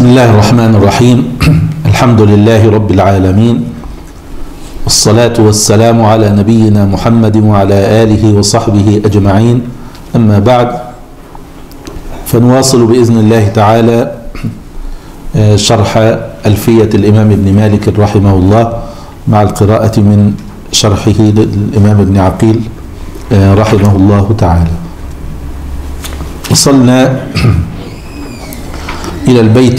بسم الله الرحمن الرحيم. الحمد لله رب العالمين، والصلاة والسلام على نبينا محمد وعلى آله وصحبه أجمعين. أما بعد، فنواصل بإذن الله تعالى شرح ألفية الإمام ابن مالك رحمه الله مع القراءة من شرحه للإمام ابن عقيل رحمه الله تعالى. وصلنا إلى البيت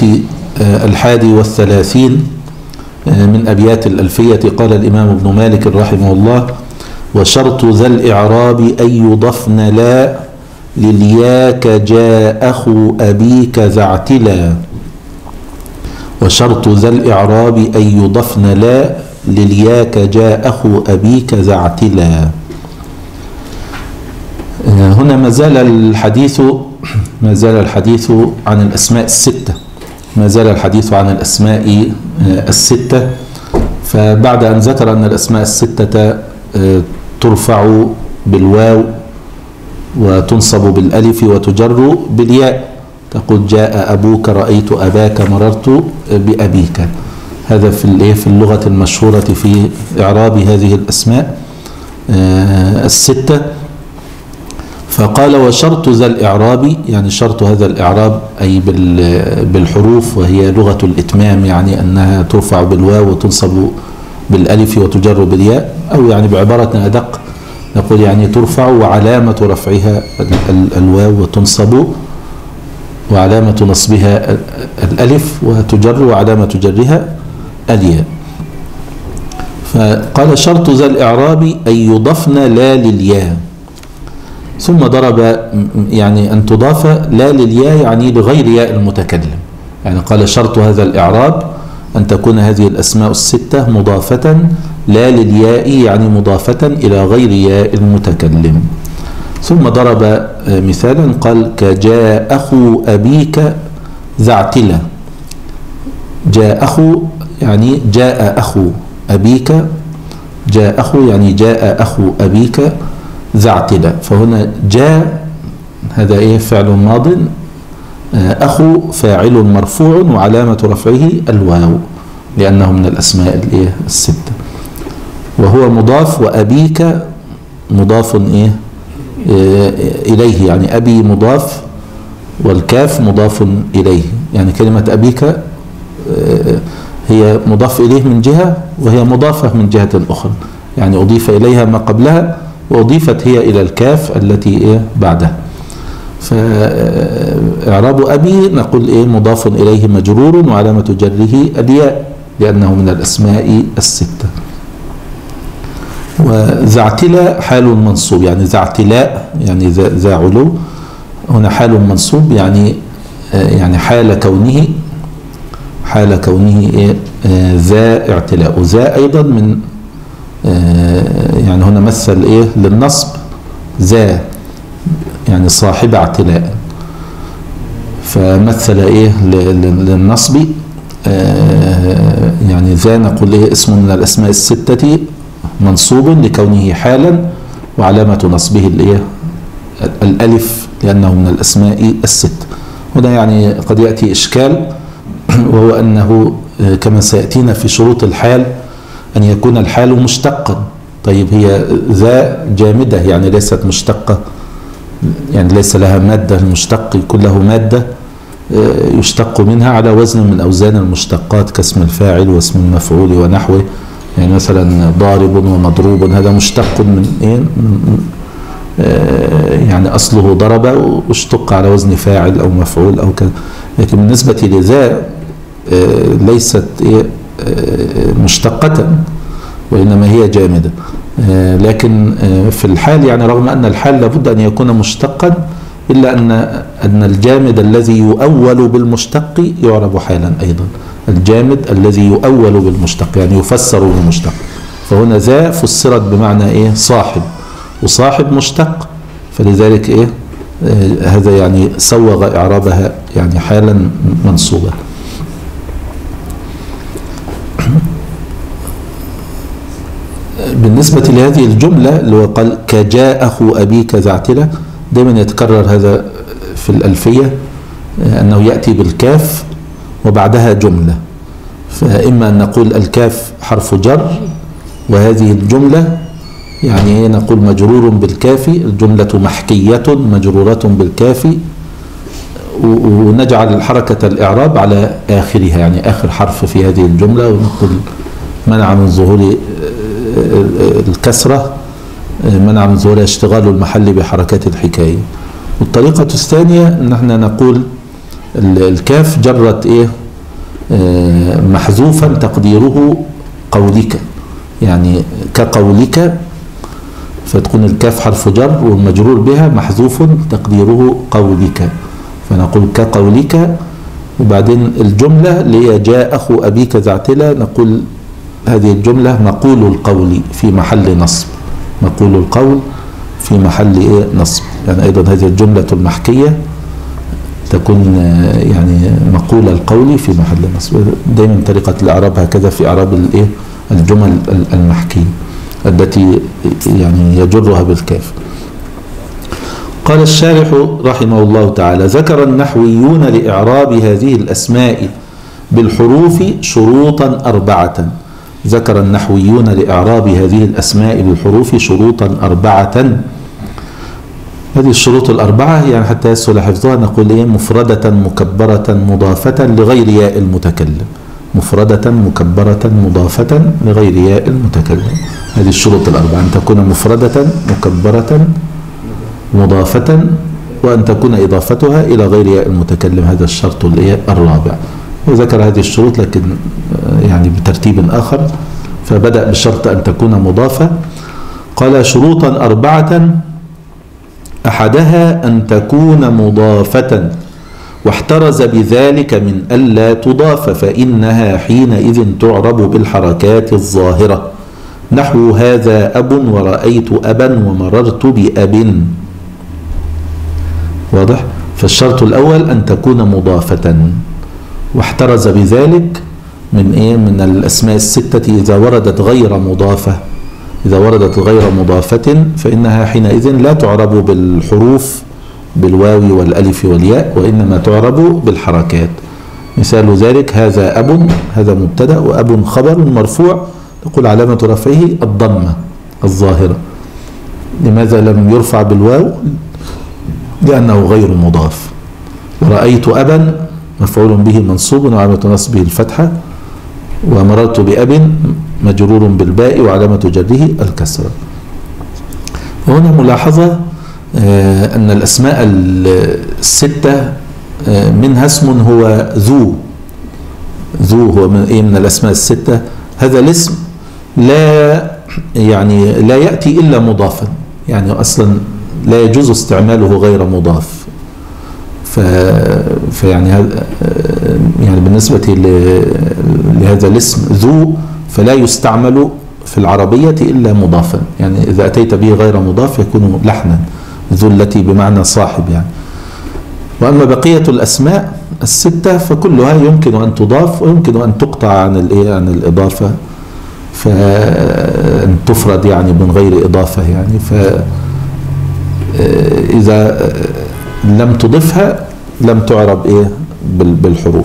31 من أبيات الألفية. قال الإمام ابن مالك رحمه الله: وشرط ذا الإعراب أن يضفن لا للياك جاء أخو أبيك ذا اعتلا. وشرط ذا الإعراب أن يضفن لا للياك جاء أخو أبيك ذا اعتلا. هنا ما زال الحديث عن الأسماء الستة، ما زال الحديث عن الأسماء الستة. فبعد أن ذكر أن الأسماء الستة ترفع بالواو وتنصب بالألف وتجر بالياء، تقول جاء أبوك، رأيت أباك، مررت بأبيك. هذا في اللغة المشهورة في إعراب هذه الأسماء الستة. فقال: وشرط ذا الإعراب، يعني شرط هذا الإعراب أي بالحروف، وهي لغة الإتمام، يعني أنها ترفع بالواو وتنصب بالألف وتجر بالياء، أو يعني بعبارة أدق نقول يعني ترفع وعلامة رفعها الواو وتنصب، وعلامة نصبها الألف، وتجر وعلامة جرها الياء. فقال: شرط ذا الإعراب أن يضفن لا للياء، ثم ضرب يعني أن تضاف لا للياء يعني لغير ياء المتكلم. يعني قال: شرط هذا الإعراب أن تكون هذه الأسماء الستة مضافة لا للياء، يعني مضافة إلى غير ياء المتكلم. ثم ضرب مثالا قال: كجاء أخو أبيك ذا اعتلا. جاء أخو يعني جاء أخو أبيك، جاء أخو يعني جاء أخو أبيك ذا اعتلا. فهنا جاء هذا فعل ماض، أخو فاعل مرفوع وعلامة رفعه الواو لأنه من الأسماء الستة، وهو مضاف، وأبيك مضاف إليه، يعني أبي مضاف والكاف مضاف إليه. يعني كلمة أبيك هي مضاف إليه من جهة، وهي مضافة من جهة أخرى، يعني أضيف إليها ما قبلها وأضيفت هي إلى الكاف التي بعدها. فإعراب أبي نقول مضاف إليه مجرور وعلامة جره الياء لأنه من الأسماء الستة. وذا اعتلا حال منصوب، يعني ذا اعتلاء يعني ذا علو، هنا حال منصوب يعني حال كونه ذا اعتلاء. وذا أيضا من يعني هنا مثل للنصب ذا، يعني صاحب اعتلاء، فمثل للنصب يعني ذا نقول اسم من الأسماء الستة منصوب لكونه حالا، وعلامة نصبه الألف لأنه من الأسماء الستة. هنا يعني قد يأتي إشكال، وهو أنه كما سيأتينا في شروط الحال أن يكون الحال مشتقا. طيب هي ذا جامدة يعني ليست مشتقة، يعني ليس لها مادة، المشتق يكون له مادة يشتق منها على وزن من أوزان المشتقات كاسم الفاعل واسم المفعول ونحوه. يعني مثلا ضارب ومضروب هذا مشتق من يعني أصله ضرب واشتق على وزن فاعل أو مفعول أو كذا. لكن بالنسبة لذا ليست مشتقة، وإنما هي جامدة. لكن في الحال يعني رغم أن الحال لابد أن يكون مشتقا، إلا أن الجامد الذي يؤول بالمشتق يعرب حالا أيضا. الجامد الذي يؤول بالمشتق يعني يفسر بالمشتق. فهنا ذا فسرت بمعنى صاحب، وصاحب مشتق، فلذلك هذا يعني سوغ إعرابها يعني حالا منصوبة. بالنسبة لهذه الجملة اللي هو قال كجاء أخو أبيك ذا اعتلا، دائما يتكرر هذا في الألفية أنه يأتي بالكاف وبعدها جملة. فإما أن نقول الكاف حرف جر وهذه الجملة يعني نقول مجرور بالكاف، الجملة محكية مجرورة بالكاف، ونجعل حركة الإعراب على آخرها يعني آخر حرف في هذه الجملة، ونقول منع من ظهور الكسرة، منع من ظهور اشتغال المحل بحركات الحكاية. والطريقة الثانية ان احنا نقول الكاف جرت ايه محذوفا تقديره قولك، يعني كقولك، فتكون الكاف حرف جر والمجرور بها محذوف تقديره قولك، فنقول كقولك. وبعدين الجملة اللي هي جاء أخو أبيك ذعتلة، نقول هذه الجملة مقول القول في محل نصب، مقول القول في محل إيه نصب، يعني أيضا هذه الجملة المحكية تكون يعني مقول القول في محل نصب. دائما طريقة الإعراب هكذا في إعراب الإيه الجمل المحكية التي يعني يجرها بالكاف. قال الشارح رحمه الله تعالى: ذكر النحويون لإعراب هذه الأسماء بالحروف شروطا 4. ذكر النحويون لإعراب هذه الأسماء بالحروف شروطا 4. هذه الشروط 4 يعني حتى يسهل حفظها نقول إيه: مفردة مكبرة مضافة لغير ياء المتكلم، مفردة مكبرة مضافة لغير ياء المتكلم. هذه الشروط 4، أن تكون مفردة مكبرة مضافة، وأن تكون إضافتها إلى غير ياء المتكلم، هذا الشرط الرابع. وذكر هذه الشروط لكن يعني بترتيب آخر، فبدأ بشرط أن تكون مضافة. قال: شروطا 4: أحدها أن تكون مضافة، واحترز بذلك من ألا تضاف، فإنها حينئذ تعرب بالحركات الظاهرة، نحو هذا أب ورأيت أبا ومررت بأب. واضح؟ فالشرط الأول أن تكون مضافة، واحترز بذلك من إيه؟ من الأسماء الستة إذا وردت غير مضافة، إذا وردت غير مضافة فإنها حينئذ لا تعرب بالحروف بالواو والألف والياء، وإنما تعرب بالحركات. مثال ذلك: هذا أب، هذا مبتدأ، وأب خبر مرفوع، تقول علامة رفعه الضمة الظاهرة. لماذا لم يرفع بالواو؟ لأنه غير مضاف. ورأيت أبا مفعول به منصوب وعلامة نصبه الفتحة، ومررت بأب مجرور بالباء وعلامة جره الكسرة. وهنا ملاحظة أن الأسماء الستة منها اسم هو ذو هو من الأسماء الستة. هذا الاسم لا يأتي إلا مضافا، يعني أصلا لا يجوز استعماله غير مضاف. فيعني بالنسبة لهذا الاسم ذو فلا يستعمل في العربية إلا مضافا، يعني إذا أتيت به غير مضاف يكون لحنا، ذو التي بمعنى صاحب يعني. وأما بقية الأسماء الستة فكلها يمكن أن تضاف ويمكن أن تقطع عن الإضافة، فأن تفرد يعني من غير إضافة يعني. فإذا لم تضفها لم تعرب بالحروف.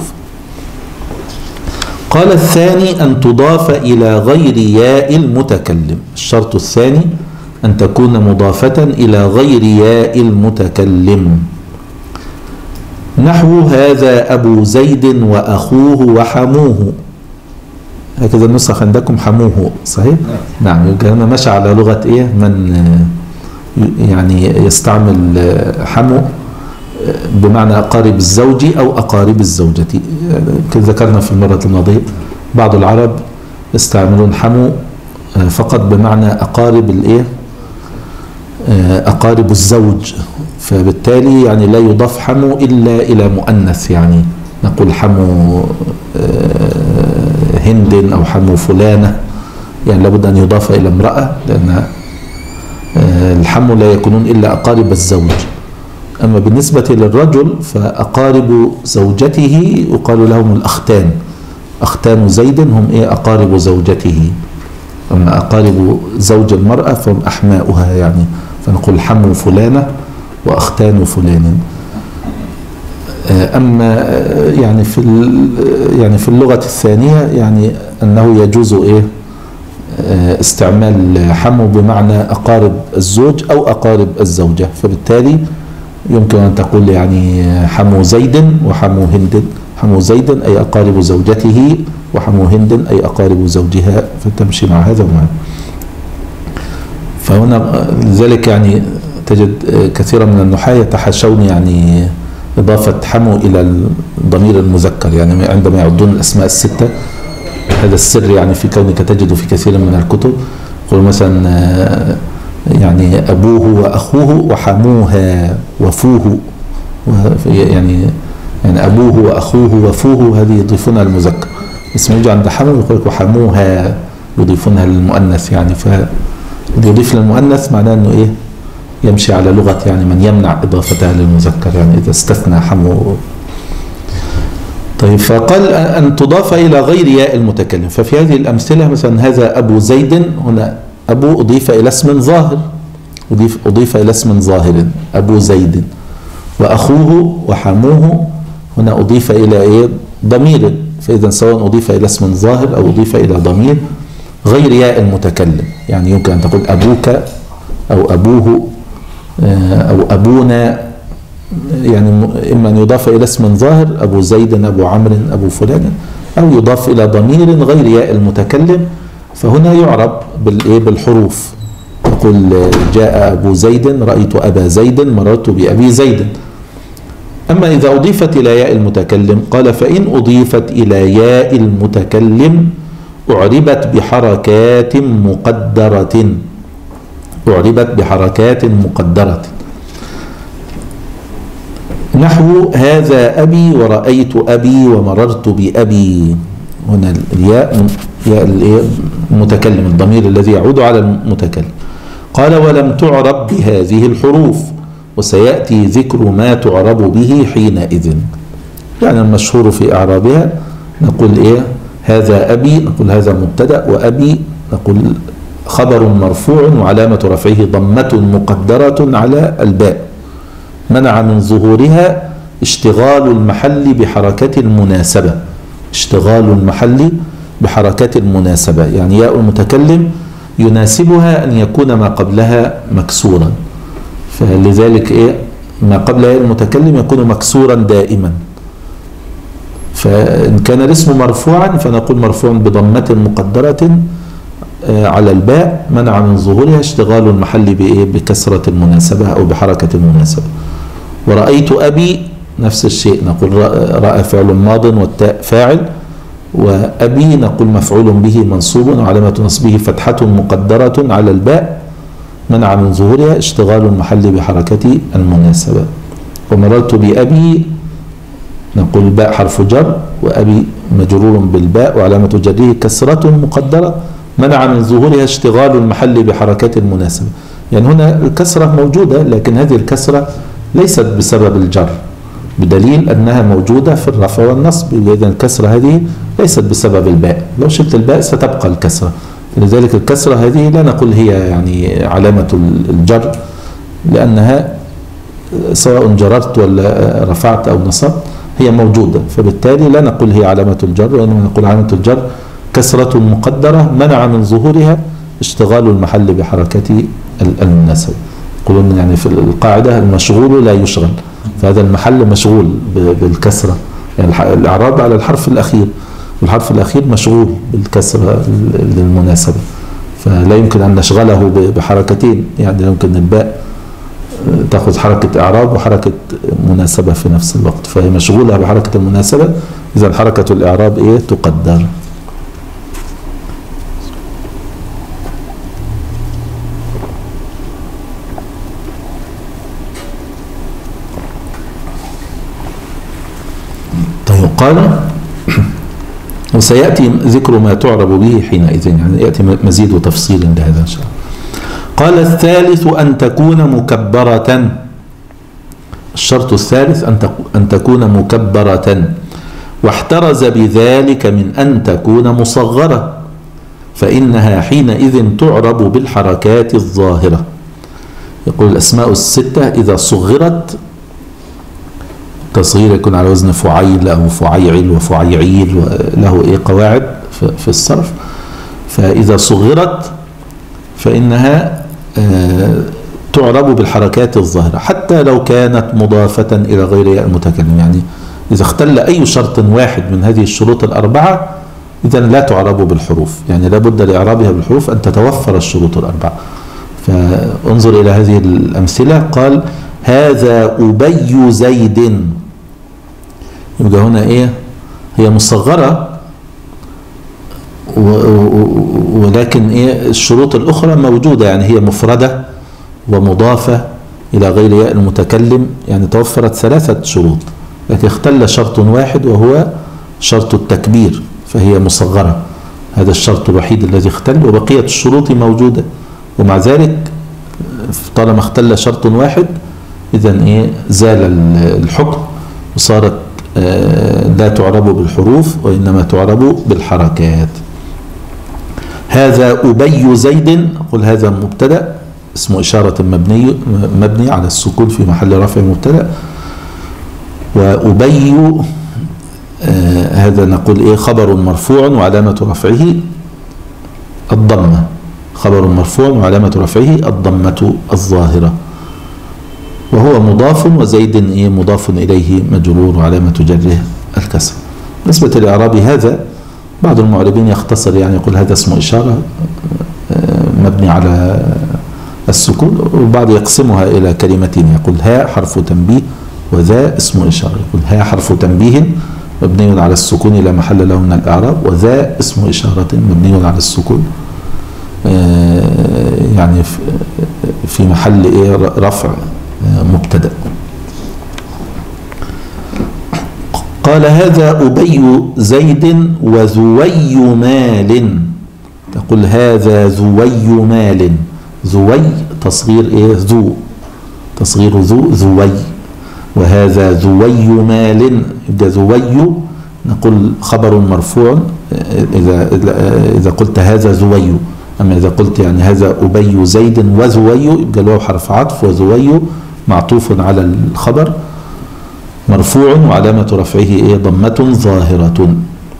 قال: الثاني أن تضاف إلى غير ياء المتكلم. الشرط الثاني أن تكون مضافة إلى غير ياء المتكلم، نحو هذا أبو زيد وأخوه وحموه. هكذا النسخ عندكم حموه صحيح؟ نعم. يبقى أنا ماشي على لغة من يعني يستعمل حمو بمعنى أقارب الزوج أو أقارب الزوجة. كذا ذكرنا في المرة الماضية بعض العرب يستعملون حمو فقط بمعنى أقارب أقارب الزوج، فبالتالي يعني لا يضاف حمو إلا إلى مؤنث، يعني نقول حمو هند أو حمو فلانة، يعني لابد أن يضاف إلى امرأة، لأن الحمو لا يكونون إلا أقارب الزوج. أما بالنسبة للرجل فأقارب زوجته يقال لهم الأختان، أختان زيد هم أقارب زوجته، أما أقارب زوج المرأة فهم أحماؤها، يعني فنقول حمو فلانة وأختان فلان. أما يعني يعني في اللغة الثانية يعني أنه يجوز استعمال حمو بمعنى أقارب الزوج أو أقارب الزوجة، فبالتالي يمكن أن تقول يعني حمو زيد وحمو هند. حمو زيد أي أقارب زوجته، وحمو هند أي أقارب زوجها، فتمشي مع هذا ومع هذا. فهنا لذلك يعني تجد كثيرا من النحاة يتحاشون يعني إضافة حمو إلى الضمير المذكر، يعني عندما يعدون الأسماء الستة. هذا السر يعني في كونك تجد في كثير من الكتب يقول مثلا يعني أبوه وأخوه وحموها وفوه، يعني أبوه وأخوه وفوه هذه يضيفونها المذكر، اسم يجي عند حمو يقول لك وحموها يضيفونها للمؤنث، يعني فيضيف للمؤنث معناه أنه يمشي على لغة يعني من يمنع إضافتها للمذكر، يعني إذا استثنى حمو. طيب، فقال أن تضاف إلى غير ياء المتكلم. ففي هذه الأمثلة مثلا هذا أبو زيد، هنا أبو أضيف إلى اسم ظاهر، أضيف إلى اسم ظاهر أبو زيد. وأخوه وحموه هنا أضيف إلى ضمير، فإذا سواء أضيف إلى اسم ظاهر أو أضيف إلى ضمير غير ياء المتكلم، يعني يمكن أن تقول أبوك أو أبوه أو أبونا، يعني إما أن يضاف إلى اسم ظاهر أبو زيد أبو عمرو أبو فلان، أو يضاف إلى ضمير غير ياء المتكلم، فهنا يعرب بالحروف. يقول جاء أبو زيد، رأيت أبا زيد، مررت بأبي زيد. أما إذا أضيفت إلى ياء المتكلم قال فإن أضيفت إلى ياء المتكلم أعربت بحركات مقدرة، أعربت بحركات مقدرة، نحو هذا أبي ورأيت أبي ومررت بأبي. هنا الياء ياء المتكلم، الضمير الذي يعود على المتكلم. قال ولم تعرب بهذه الحروف، وسيأتي ذكر ما تعرب به حينئذ. يعني المشهور في إعرابها نقول هذا أبي، نقول هذا مبتدأ، وأبي نقول خبر مرفوع وعلامة رفعه ضمة مقدرة على الباء، منع من ظهورها اشتغال المحل بحركة المناسبة. اشتغال المحل بحركة المناسبة، يعني ياء المتكلم يناسبها أن يكون ما قبلها مكسورا، فلذلك ما قبل ياء المتكلم يكون مكسورا دائما. فإن كان الاسم مرفوعا فنقول مرفوع بضمة مقدرة على الباء منع من ظهورها اشتغال المحل بكسرة المناسبة أو بحركة المناسبة. ورأيت أبي نفس الشيء، نقول رأى فعل ماض والتاء فاعل، وأبي نقول مفعول به منصوب وعلامة نصبه فتحة مقدرة على الباء منع من ظهورها اشتغال المحل بحركة المناسبة. ومررت بأبي نقول الباء حرف جر، وأبي مجرور بالباء وعلامة جره كسرة مقدرة منع من ظهورها اشتغال المحل بحركة المناسبة. يعني هنا الكسرة موجودة، لكن هذه الكسرة ليست بسبب الجر، بدليل أنها موجودة في الرفع والنصب، إذا الكسرة هذه ليست بسبب الباء، لو شلت الباء ستبقى الكسرة. لذلك الكسرة هذه لا نقول هي يعني علامة الجر، لأنها سواء جررت ولا رفعت أو نصبت هي موجودة، فبالتالي لا نقول هي علامة الجر، وإنما نقول علامة الجر كسرة مقدرة منع من ظهورها اشتغال المحل بحركة المناسبة. يقولون يعني في القاعدة المشغول لا يشغل، فهذا المحل مشغول بالكسرة، يعني الإعراب على الحرف الأخير، والحرف الأخير مشغول بالكسرة للمناسبة، فلا يمكن أن نشغله بحركتين، يعني يمكن الباء تأخذ حركة إعراب وحركة مناسبة في نفس الوقت، فهي مشغولة بحركة المناسبة، إذا حركة الإعراب تقدر. طيب، قال وسيأتي ذكر ما تعرب به حينئذ، يعني يأتي مزيد تفصيل لهذا إن شاء الله. قال الثالث أن تكون مكبرة، الشرط الثالث أن تكون مكبرة، واحترز بذلك من أن تكون مصغرة، فإنها حينئذ تعرب بالحركات الظاهرة. يقول الأسماء الستة إذا صغرت التصغير يكون على وزن فعيل أو فعيعل وفعيعيل، له قواعد في الصرف. فإذا صغرت فإنها تعرب بالحركات الظاهرة حتى لو كانت مضافة إلى غير ياء المتكلم. يعني إذا اختل أي شرط واحد من هذه الشروط الأربعة إذن لا تعرب بالحروف، يعني لابد لإعرابها بالحروف أن تتوفر الشروط الأربعة. فانظر إلى هذه الأمثلة. قال هذا أبي زيد، يبقى هنا هي مصغرة ولكن الشروط الأخرى موجودة، يعني هي مفردة ومضافة إلى غير ياء المتكلم، يعني توفرت 3 شروط، لكن اختل شرط واحد وهو شرط التكبير فهي مصغرة. هذا الشرط الوحيد الذي اختل، وبقية الشروط موجودة، ومع ذلك طالما اختل شرط واحد إذن زال الحكم وصارت لا تعرب بالحروف وإنما تعرب بالحركات. هذا أبي زيد، قل هذا مبتدأ اسم إشارة مبني على السكون في محل رفع مبتدأ، وأبي هذا نقول خبر مرفوع وعلامة رفعه الضمة، خبر مرفوع وعلامة رفعه الضمة الظاهرة، وهو مضاف، وزيد مضاف إليه مجرور وعلامة جره الكسر. بالنسبة لإعراب هذا بعض المعربين يختصر، يعني يقول هذا اسم إشارة مبني على السكون، والبعض يقسمها إلى كلمتين، يقول ها حرف تنبيه وذا اسم إشارة، يقول ها حرف تنبيه مبني على السكون لا محل له من الإعراب، وذا اسم إشارة مبني على السكون يعني في محل رفع مبتدأ. قال هذا أبي زيد وذوي مال، تقول هذا ذوي مال، ذوي تصغير ذو، تصغير ذوي، وهذا ذوي مال، يبقى ذوي نقول خبر مرفوع إذا قلت هذا ذوي، أما إذا قلت يعني هذا أبي زيد وذوي يبقى له حرف عطف، وذوي معطوف على الخبر مرفوع وعلامة رفعه ضمة ظاهرة.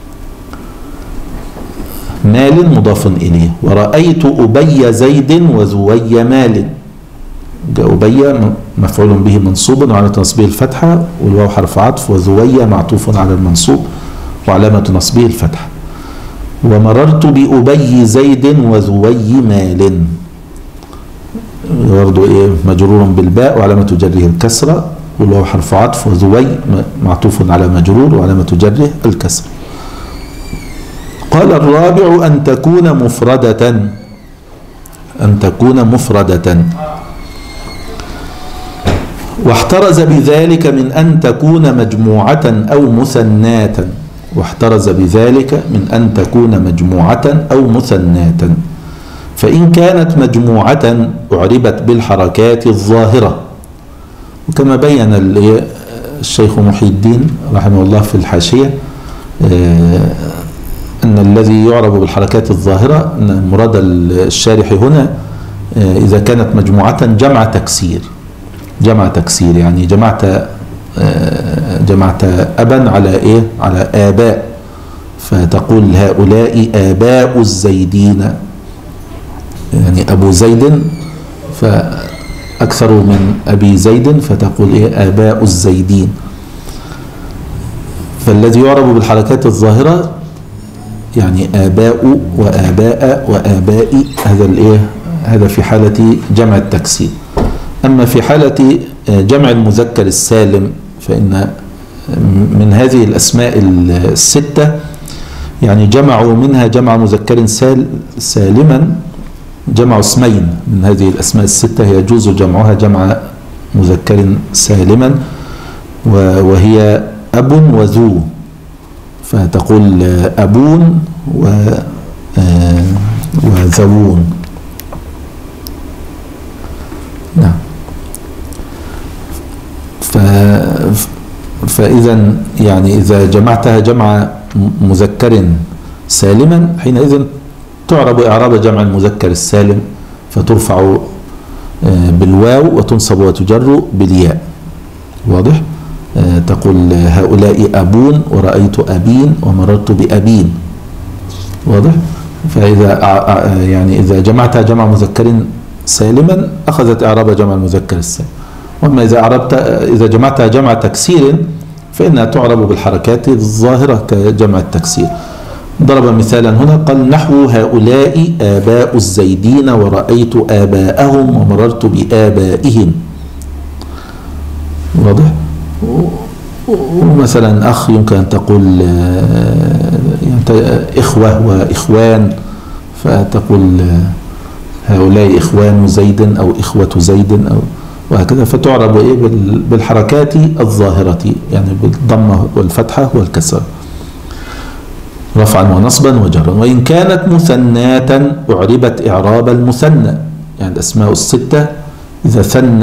مال مضاف إليه. ورأيت أبي زيد وذوي مال، أبي مفعول به منصوب وعلامة نصبه الفتحة والواو حرف عطف، وذوي معطوف على المنصوب وعلامة نصبه الفتحة. ومررت بأبي زيد وذوي مال، برضه مجرور بالباء وعلامة جره الكسرة والواو حرف عطف، وذوي معطوف على مجرور وعلامة جره الكسر. قال الرابع أن تكون مفردة، أن تكون مفردة، واحترز بذلك من أن تكون مجموعة أو مثناة، واحترز بذلك من أن تكون مجموعة أو مثناة. فإن كانت مجموعة أعربت بالحركات الظاهرة، وكما بين الشيخ محي الدين رحمه الله في الحاشية أن الذي يعرب بالحركات الظاهرة أن مراد الشارح هنا إذا كانت مجموعة جمع تكسير، جمع تكسير يعني جمعت أبا على على آباء، فتقول هؤلاء آباء الزيدين، يعني أبو زيد فأكثر من أبي زيد فتقول آباء الزيدين. فالذي يعرب بالحركات الظاهرة يعني آباء وآباء وآباء، هذا في حالة جمع التكسير. أما في حالة جمع المذكر السالم فإن من هذه الأسماء الستة يعني جمعوا منها جمع مذكر سالما، جمع اسمين من هذه الأسماء الستة يجوز جمعها جمع مذكر سالما، وهي أب وذو، فتقول أبون وذوون. نعم. فإذا يعني إذا جمعتها جمع مذكر سالما حينئذ تعرب إعراب جمع المذكر السالم، فترفع بالواو وتنصب وتجر بالياء، واضح؟ تقول هؤلاء أبون ورأيت أبين ومررت بأبين. واضح؟ فإذا يعني إذا جمعتها جمع مذكر سالما أخذت إعراب جمع المذكر السالم. وأما إذا جمعتها جمع تكسير فإنها تعرب بالحركات الظاهرة كجمع التكسير. ضرب مثالا هنا قال نحو هؤلاء آباء الزيدين ورأيت آباءهم ومررت بآبائهم. واضح؟ ومثلا أخ يمكن أن تقول إخوة وإخوان، فتقول هؤلاء إخوان زيد أو إخوة زيد أو وهكذا، فتعرب بالحركات الظاهرة يعني بالضمة والفتحة والكسر رفعا ونصبا وجرا. وإن كانت مثناة أعربت إعراب المثنى، يعني الأسماء الستة إذا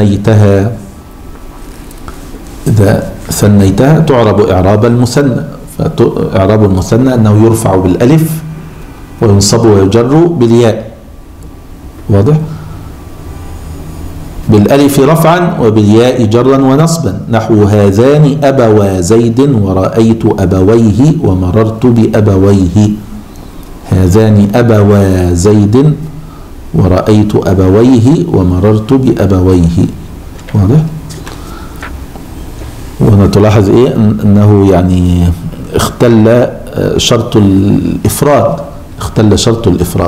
ثنيتها تعرب إعراب المثنى. فإعراب المثنى أنه يرفع بالألف وينصب ويجر بالياء. واضح؟ بالألف رفعا وبالياء جرا ونصبا، نحو هذان أبوا زيد ورأيت أبويه ومررت بأبويه. هذان أبوا زيد ورأيت أبويه ومررت بأبويه. واضح؟ وهنا تلاحظ أنه يعني اختل شرط الإفراد،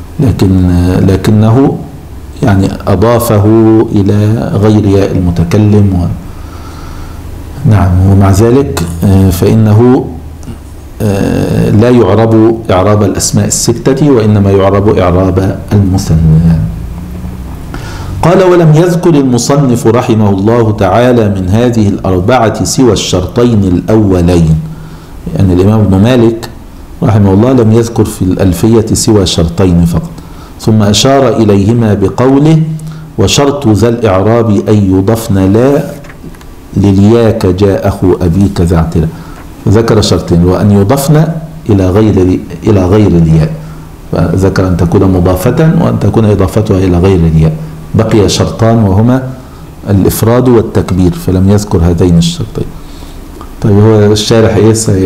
لكنه يعني أضافه إلى غير ياء المتكلم. نعم، ومع ذلك فإنه لا يعرب إعراب الأسماء الستة، وإنما يعرب إعراب المثنى. قال ولم يذكر المصنف رحمه الله تعالى من هذه الأربعة سوى الشرطين الأولين. يعني الإمام ابن مالك رحمه الله لم يذكر في الألفية سوى شرطين فقط، ثم أشار إليهما بقوله وشرط ذا الإعراب أن يضفن لا للياك جاء أخو أبيك ذا اعتلا. فذكر شرطين، وأن يضفن إلى غير الياء، فذكر أن تكون مضافة وأن تكون إضافتها إلى غير الياء. بقي شرطان وهما الإفراد والتكبير، فلم يذكر هذين الشرطين. طيب هو الشارح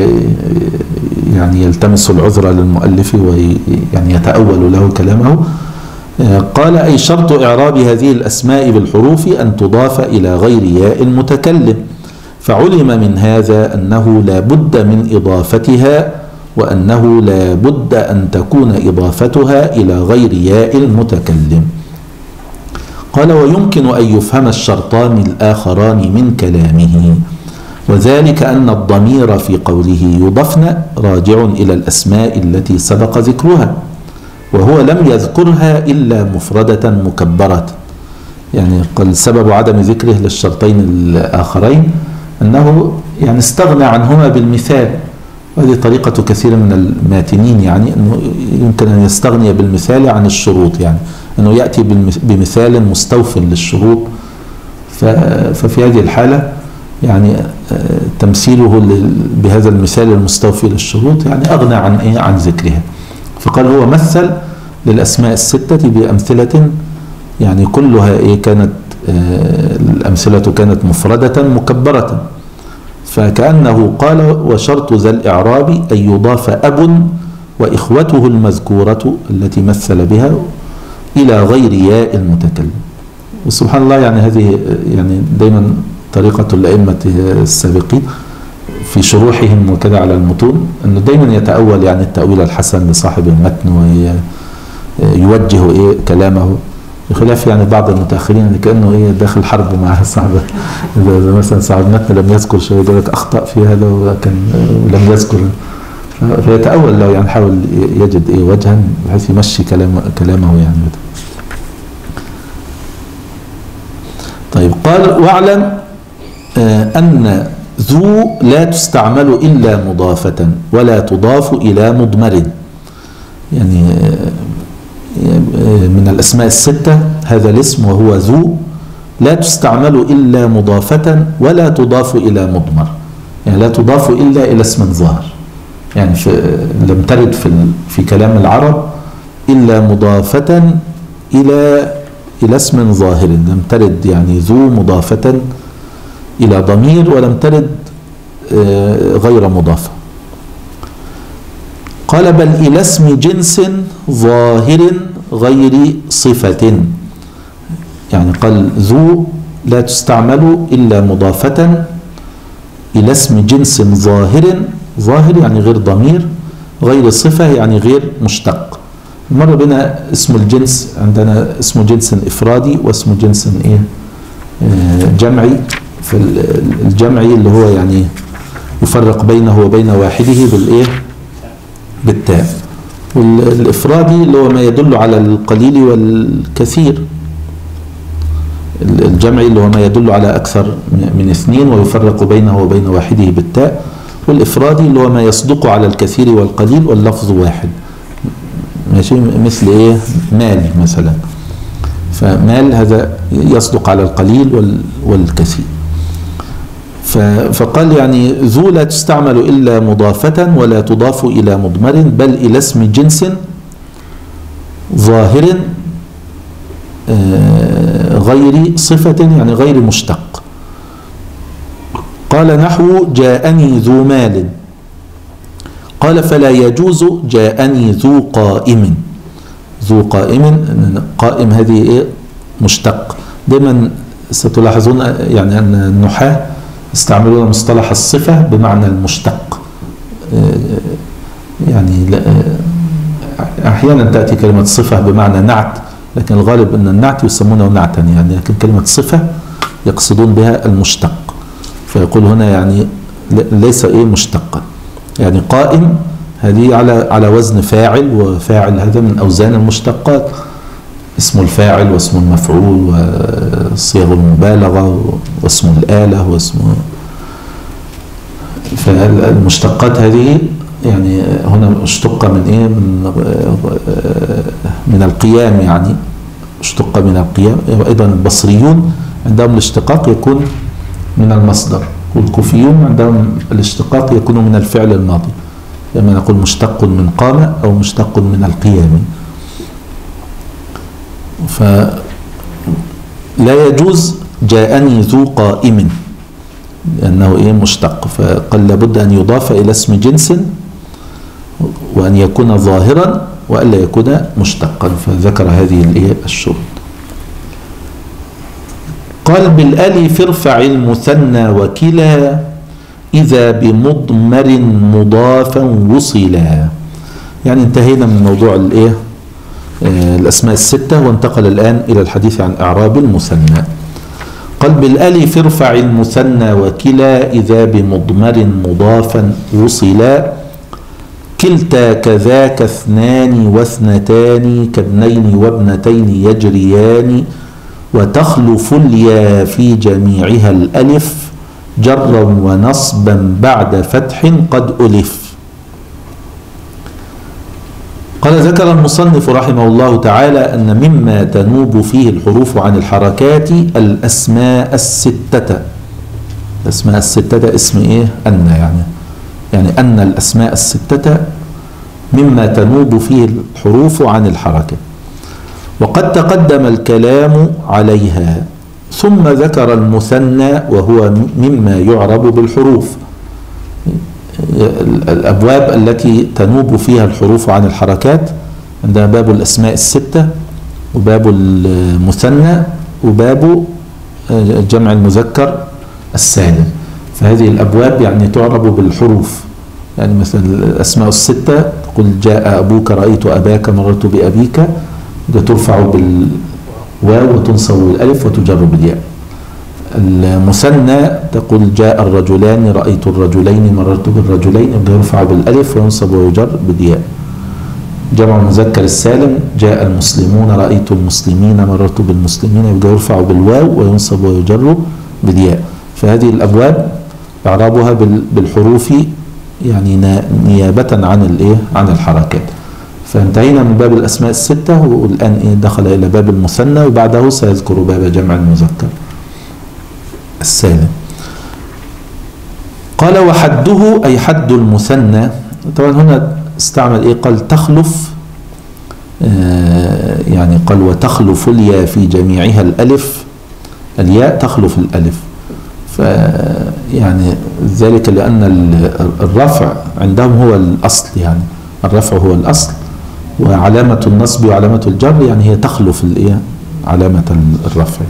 يعني يلتمس العذر للمؤلف ويعني يتأول له كلامه. قال أي شرط إعراب هذه الأسماء بالحروف أن تضاف إلى غير ياء المتكلم، فعلم من هذا أنه لا بد من إضافتها، وأنه لا بد أن تكون إضافتها إلى غير ياء المتكلم. قال ويمكن أن يفهم الشرطان الآخران من كلامه، وذلك أن الضمير في قوله يضفن راجع إلى الأسماء التي سبق ذكرها، وهو لم يذكرها إلا مفردة مكبرة. يعني قال سبب عدم ذكره للشرطين الآخرين أنه يعني استغنى عنهما بالمثال، وهذه طريقة كثير من الماتنين، يعني أنه يمكن أن يستغني بالمثال عن الشروط، يعني أنه يأتي بمثال مستوف للشروط. ففي هذه الحالة يعني تمثيله بهذا المثال المستوفي للشروط يعني أغنى عن ذكرها. فقال هو مثل للأسماء الستة بأمثلة يعني كلها كانت الأمثلة كانت مفردة مكبرة، فكأنه قال وشرط ذا الإعراب أن يضاف أب وإخوته المذكورة التي مثل بها إلى غير ياء المتكلم. وسبحان الله يعني هذه يعني دايما طريقة الأئمة السابقين في شروحهم وكذا على المتون، أنه دايما يتأول يعني التأويل الحسن لصاحب المتن ويوجه كلامه، بخلاف يعني بعض المتأخرين كأنه داخل حرب مع صاحبه. إذا مثلا صاحب المتن لم يذكر شيء يقول لك أخطأ في هذا ولم يذكر، فيتأول له يعني حاول يجد وجها بحيث يمشي كلامه يعني. طيب قال واعلم أن ذو لا تستعمل إلا مضافة ولا تضاف إلى مضمر. يعني من الأسماء الستة هذا الاسم وهو ذو لا تستعمل إلا مضافة ولا تضاف إلى مضمر، يعني لا تضاف إلا إلى اسم ظاهر. يعني لم ترد في كلام العرب إلا مضافة إلى اسم ظاهر، لم ترد يعني ذو مضافة إلى ضمير ولم ترد غير مضافة. قال بل إلى اسم جنس ظاهر غير صفة، يعني قال ذو لا تستعمل إلا مضافة إلى اسم جنس ظاهر، ظاهر يعني غير ضمير، غير صفة يعني غير مشتق. مر بنا اسم الجنس، عندنا اسم جنس إفرادي واسم جنس جمعي. في الجمعي اللي هو يعني يفرق بينه وبين واحده بالتاء، والإفرادي اللي هو ما يدل على القليل والكثير. الجمعي اللي هو ما يدل على أكثر من اثنين ويفرق بينه وبين واحده بالتاء، والإفرادي اللي هو ما يصدق على الكثير والقليل واللفظ واحد. ماشي، مثل مال مثلا، فمال هذا يصدق على القليل والكثير. فقال يعني ذو لا تستعمل إلا مضافة ولا تضاف إلى مضمر، بل إلى اسم جنس ظاهر غير صفة يعني غير مشتق. قال نحو جاءني ذو مال، قال فلا يجوز جاءني ذو قائم. ذو قائم، قائم هذه مشتق. دائما ستلاحظون يعني أن النحاة يستعملون مصطلح الصفة بمعنى المشتق. يعني أحيانا تأتي كلمة صفة بمعنى نعت، لكن الغالب أن النعت يسمونه نعتا يعني، لكن كلمة صفة يقصدون بها المشتق. فيقول هنا يعني ليس مشتقا، يعني قائم هذه على وزن فاعل، وفاعل هذا من أوزان المشتقات، اسم الفاعل واسم المفعول وصيغ المبالغة واسم الآلة واسم. فالمشتقات هذه يعني هنا اشتق من من القيام، يعني اشتق من القيام. وأيضا البصريون عندهم الاشتقاق يكون من المصدر، والكوفيون عندهم الاشتقاق يكون من الفعل الماضي، لما نقول مشتق من قام أو مشتق من القيام. فلا يجوز جاءني ذو قائم لأنه مشتق، فقال لابد أن يضاف إلى اسم جنس وأن يكون ظاهرا وألا يكون مشتقا، فذكر هذه الشروط. قال بالألف ارفع المثنى وكلا إذا بمضمر مضافا وصلا. يعني انتهينا من موضوع الأسماء الستة، وانتقل الآن إلى الحديث عن إعراب المثنى. قال بالألف ارفع المثنى وكلا إذا بمضمر مضافا وصلا، كلتا كذاك اثنان واثنتان كابنين وابنتين يجريان، وتخلف اليا في جميعها الألف جرا ونصبا بعد فتح قد ألف. قال ذكر المصنف رحمه الله تعالى أن مما تنوب فيه الحروف عن الحركات الأسماء الستة. الأسماء الستة اسم أن، يعني أن الأسماء الستة مما تنوب فيه الحروف عن الحركة، وقد تقدم الكلام عليها. ثم ذكر المثنى وهو مما يعرب بالحروف. الأبواب التي تنوب فيها الحروف عن الحركات عندنا باب الأسماء الستة، وباب المثنى، وباب جمع المذكر السالم. فهذه الأبواب يعني تعرب بالحروف. يعني مثلا الأسماء الستة تقول جاء أبوك، رأيت أباك، مررت بأبيك، ترفع بالواو وتنصب بالألف وتجر بالياء. المثنى تقول جاء الرجلان، رأيت الرجلين، مررت بالرجلين، يرفع بالألف وينصب ويجر بالياء. جمع المذكر السالم جاء المسلمون، رأيت المسلمين، مررت بالمسلمين، يرفع بالواو وينصب ويجر بالياء. فهذه الأبواب إعرابها بالحروف يعني نيابة عن الحركات. فانتهينا من باب الأسماء الستة، والآن دخل إلى باب المثنى، وبعده سيذكر باب جمع المذكر السالم. قال وحده أي حد المثنى. طبعا هنا استعمل قال تخلف، يعني قال وتخلف الياء في جميعها الألف، الياء تخلف الألف. يعني ذلك لأن الرفع عندهم هو الأصل، يعني الرفع هو الأصل، وعلامة النصب وعلامة الجر يعني هي تخلف علامة الرفع.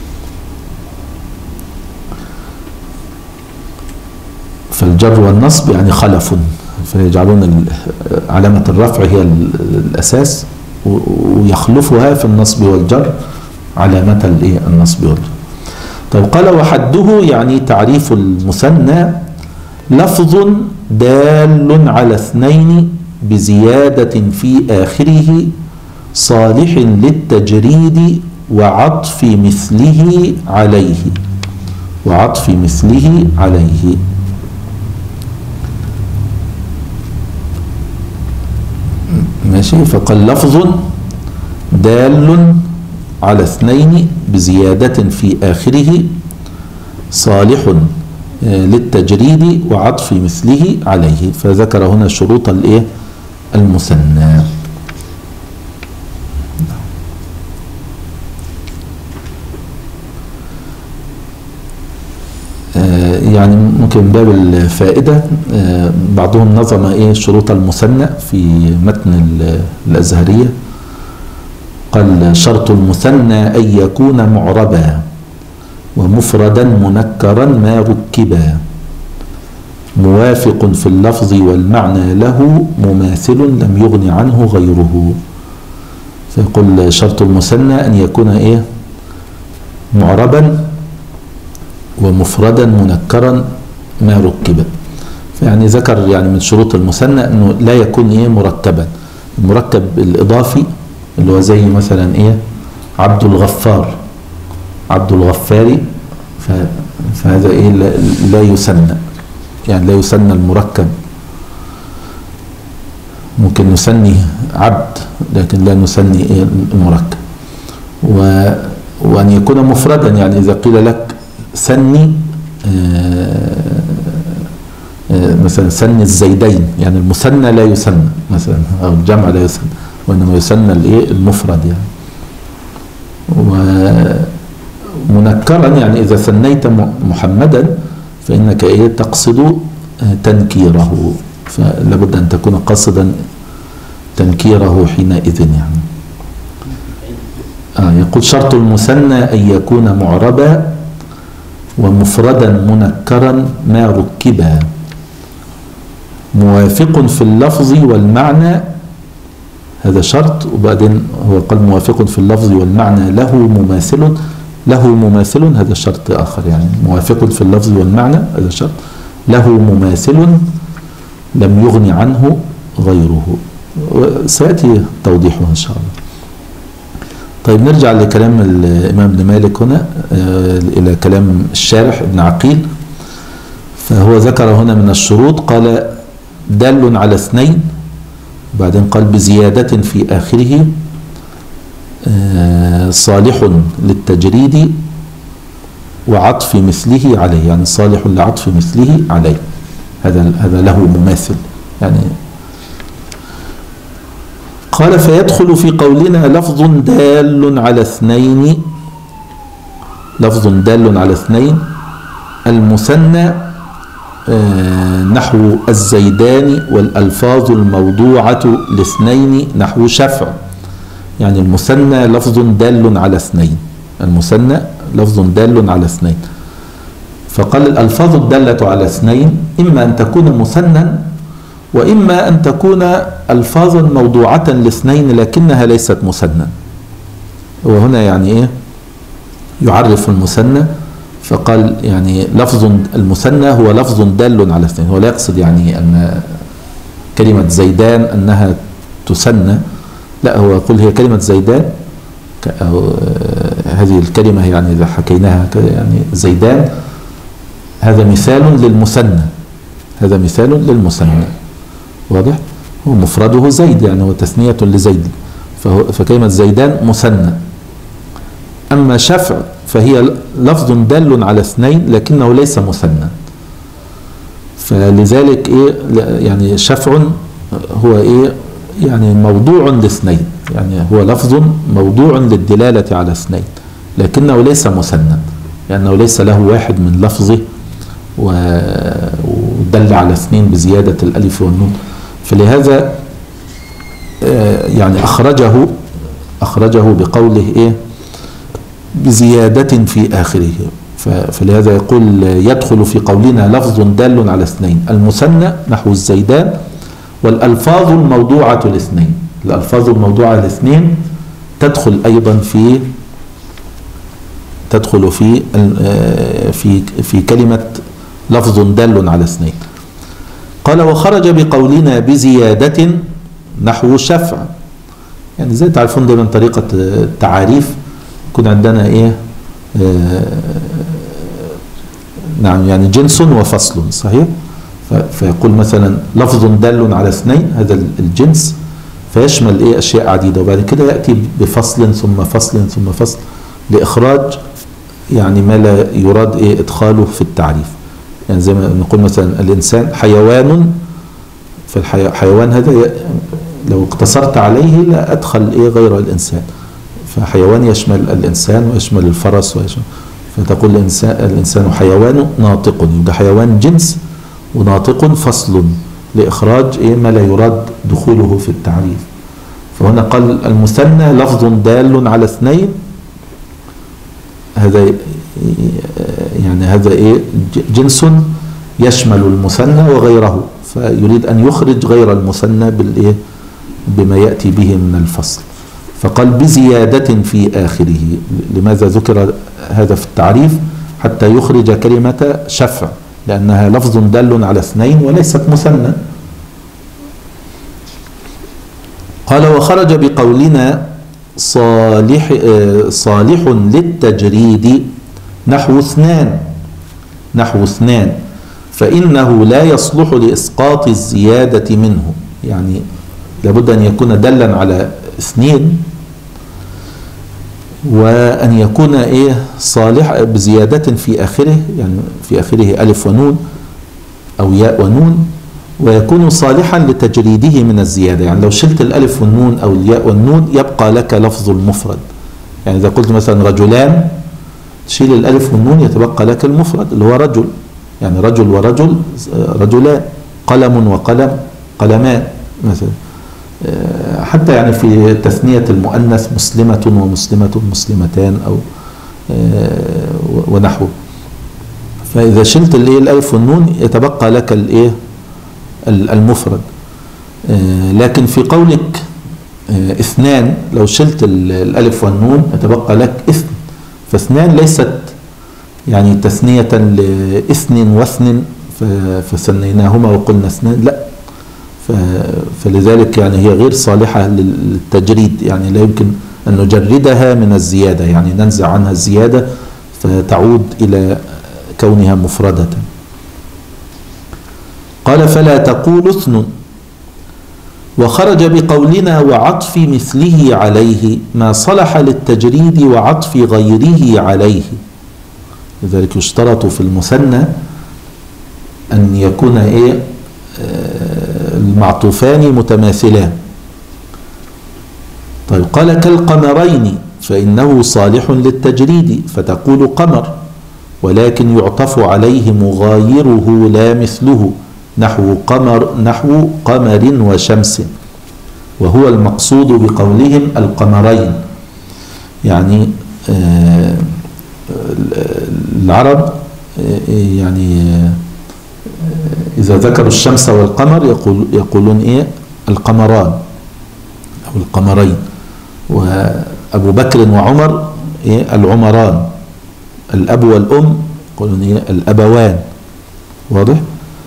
فالجر والنصب يعني خلف، فيجعلون علامة الرفع هي الأساس ويخلفها في النصب والجر علامة النصب والجر. طيب قال وحده يعني تعريف المثنى لفظ دال على اثنين بزيادة في آخره صالح للتجريد وعطف مثله عليه، وعطف مثله عليه. ماشي. فقال لفظ دال على اثنين بزيادة في آخره صالح للتجريد وعطف مثله عليه. فذكر هنا شروط المثنى. يعني ممكن من باب الفائدة بعضهم نظم شروط المثنى في متن الأزهرية. قال شرط المثنى أن يكون معربا ومفردا منكرا ما ركبا موافق في اللفظ والمعنى له مماثل لم يغن عنه غيره. فيقول شرط المثنى أن يكون معربا ومفردا منكرا ما ركب. فيعني ذكر يعني من شروط المثنى انه لا يكون مركبا. المركب الاضافي اللي هو زي مثلا عبد الغفار، عبد الغفاري، فهذا لا يسنى، يعني لا يسنى المركب. ممكن نسني عبد لكن لا نسني المركب. وأن يكون مفردا، يعني إذا قيل لك سني مثلا سن الزيدين، يعني المثنى لا يسنى مثلا أو الجمع لا يسنى، وإنما يسنى المفرد يعني. ومنكرا يعني إذا ثنيت محمدا فإنك تقصد تنكيره، فلا بد أن تكون قصدا تنكيره حينئذ يعني. يقول شرط المثنى أن يكون معربا ومفردا منكرا ما ركبا موافق في اللفظ والمعنى، هذا شرط. وبعدين هو قال موافق في اللفظ والمعنى له مماثل، له مماثل هذا شرط آخر، يعني موافق في اللفظ والمعنى هذا شرط، له مماثل لم يغن عنه غيره، وسيأتي توضيحه إن شاء الله. طيب نرجع لكلام الإمام ابن مالك هنا إلى كلام الشارح ابن عقيل. فهو ذكر هنا من الشروط قال دال على اثنين، وبعدين قال بزيادة في آخره صالح للتجريد وعطف مثله عليه، يعني صالح لعطف مثله عليه، هذا له مماثل يعني. قال فيدخل في قولنا لفظ دال على اثنين، لفظ دال على اثنين المثنى نحو الزيدان والألفاظ الموضوعة لاثنين نحو شفع، يعني المثنى لفظ دال على اثنين، المثنى لفظ دال على اثنين. فقال الألفاظ الدالة على اثنين إما أن تكون مثنى وإما أن تكون ألفاظا موضوعة لاثنين لكنها ليست مثنى. وهنا يعني يعرف المثنى، فقال يعني لفظ المثنى هو لفظ دال على اثنين. هو لا يقصد يعني أن كلمة زيدان أنها تثنى، لا، هو يقول هي كلمة زيدان أو هذه الكلمة يعني إذا حكيناها يعني زيدان هذا مثال للمثنى، هذا مثال للمثنى واضح. هو مفرده زيد، يعني هو تثنية لزيد، فكلمة زيدان مثنى. أما شفع فهي لفظ دال على اثنين لكنه ليس مثنى، فلذلك يعني شفع هو يعني موضوع لاثنين، يعني هو لفظ موضوع للدلالة على اثنين لكنه ليس مثنى. لأنه ليس له واحد من لفظه ودل على اثنين بزيادة الألف والنون. فلهذا يعني أخرجه بقوله إيه بزيادة في آخره. فلهذا يقول يدخل في قولنا لفظ دال على اثنين، المثنى نحو الزيدان، والألفاظ الموضوعة الاثنين. الألفاظ الموضوعة الاثنين تدخل أيضا في كلمة لفظ دال على اثنين. قال وخرج بقولنا بزيادة نحو شفع. يعني زي تعرفون دايما طريقة التعاريف يكون عندنا ايه نعم يعني جنس وفصل صحيح. فيقول مثلا لفظ دال على اثنين، هذا الجنس فيشمل ايه اشياء عديدة، وبعد كده يأتي بفصل ثم فصل ثم فصل لإخراج يعني ما لا يراد ايه ادخاله في التعريف. يعني زي ما نقول مثلا الإنسان حيوان، فالحيوان هذا لو اقتصرت عليه لا أدخل إيه غير الإنسان، فحيوان يشمل الإنسان ويشمل الفرس ويشمل، فتقول الإنسان حيوان ناطق، يبقى حيوان جنس وناطق فصل لإخراج إيه ما لا يراد دخوله في التعريف. فهنا قال المثنى لفظ دال على اثنين، هذا يعني هذا إيه جنس يشمل المثنى وغيره، فيريد أن يخرج غير المثنى بالإيه بما يأتي به من الفصل. فقال بزيادة في آخره. لماذا ذكر هذا في التعريف؟ حتى يخرج كلمة شفع، لأنها لفظ دال على اثنين وليست مثنى. قال وخرج بقولنا صالح للتجريد نحو اثنان فإنه لا يصلح لإسقاط الزيادة منه. يعني لابد أن يكون دلا على اثنين، وأن يكون إيه صالح بزيادة في آخره، يعني في آخره ألف ونون أو ياء ونون، ويكون صالحا لتجريده من الزيادة. يعني لو شلت الألف والنون أو الياء والنون يبقى لك لفظ المفرد. يعني إذا قلت مثلا رجلان، تشيل الألف والنون يتبقى لك المفرد اللي هو رجل، يعني رجل ورجل رجلان، قلم وقلم قلمان مثلا. حتى يعني في تثنية المؤنث مسلمة ومسلمة مسلمتان أو ونحو. فإذا شلت الألف والنون يتبقى لك المفرد. لكن في قولك اثنان لو شلت الألف والنون يتبقى لك اثن، فاثنان ليست يعني تثنية لإثن واثن فثنيناهما وقلنا اثنان، لا. فلذلك يعني هي غير صالحة للتجريد، يعني لا يمكن أن نجردها من الزيادة، يعني ننزع عنها الزيادة فتعود إلى كونها مفردة. قال فلا تقول اثن. وخرج بقولنا وعطف مثله عليه ما صلح للتجريد وعطف غيره عليه. لذلك يشترط في المثنى أن يكون المعطوفان متماثلان. طيب قال كالقمرين فإنه صالح للتجريد فتقول قمر، ولكن يعطف عليه مغايره لا مثله، نحو قمر وشمس، وهو المقصود بقولهم القمرين. يعني العرب يعني إذا ذكروا الشمس والقمر يقولون القمران أو القمرين، وأبو بكر وعمر العمران، الأب والأم يقولون الأبوان. واضح؟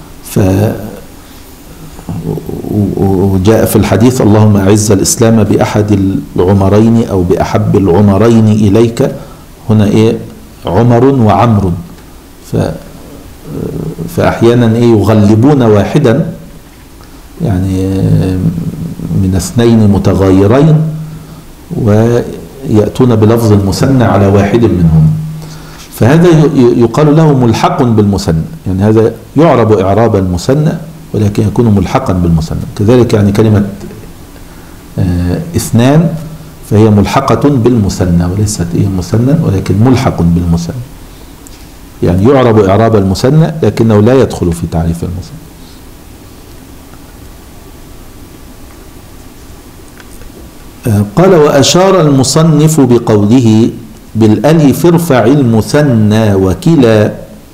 وجاء في الحديث اللهم أعز الإسلام بأحد العمرين أو بأحب العمرين إليك، هنا عمر وعمر. فأحيانا يغلبون واحدا، يعني من اثنين متغايرين، ويأتون بلفظ المثنى على واحد منهم، فهذا يقال له ملحق بالمثنى. يعني هذا يعرب إعراب المثنى ولكن يكون ملحقا بالمثنى. كذلك يعني كلمة اثنان فهي ملحقة بالمثنى وليست مثنى ولكن ملحق بالمثنى. يعني يعرب إعراب المثنى لكنه لا يدخل في تعريف المثنى. قال وأشار المصنف بقوله بالألف ارفع المثنى وكلا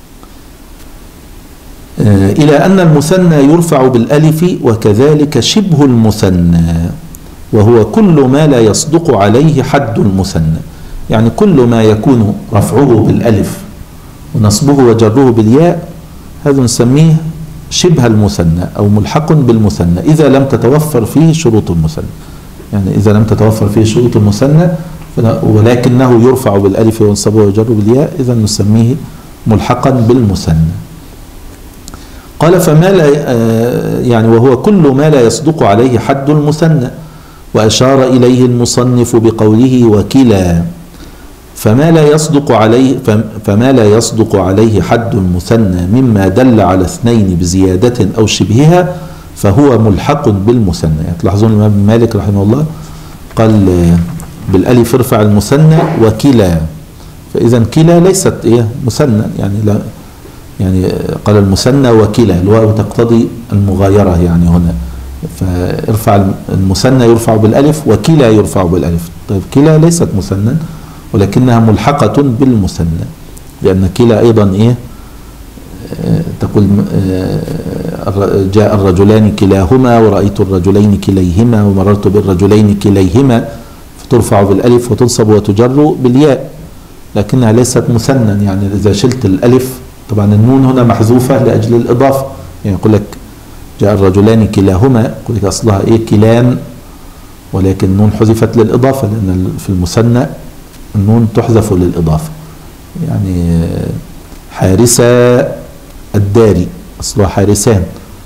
إلى أن المثنى يرفع بالألف وكذلك شبه المثنى وهو كل ما لا يصدق عليه حد المثنى، يعني كل ما يكون رفعه بالألف ونصبه وجره بالياء هذا نسميه شبه المثنى أو ملحق بالمثنى إذا لم تتوفر فيه شروط المثنى، يعني إذا لم تتوفر فيه شروط المثنى ولكنه يرفع بالألف وينصب ويجر بالياء إذا نسميه ملحقا بالمثنى. قال فما لا يعني وهو كل ما لا يصدق عليه حد المثنى، وأشار إليه المصنف بقوله وكلا فما لا يصدق عليه حد المثنى مما دل على اثنين بزيادة أو شبهها فهو ملحق بالمثنى. يعني تلاحظون الإمام مالك رحمه الله قال بالألف ارفع المثنى وكلا، فإذا كلا ليست مثنى، يعني لا يعني قال المثنى وكلا، الواو تقتضي المغايرة يعني هنا، فارفع المثنى يرفع بالألف وكلا يرفع بالألف. طيب كلا ليست مثنى ولكنها ملحقة بالمثنى، لأن كلا أيضا تقول جاء الرجلان كلاهما ورأيت الرجلين كليهما ومررت بالرجلين كليهما، فترفع بالألف وتنصب وتجر بالياء، لكنها ليست مثنى. يعني إذا شلت الألف، طبعا النون هنا محذوفة لأجل الإضافة، يعني يقول لك جاء الرجلان كلاهما، يقول لك أصلها كلان، ولكن النون حذفت للإضافة، لأن في المثنى النون تحذف للإضافة. يعني حارسة الدار أصلها حارسان،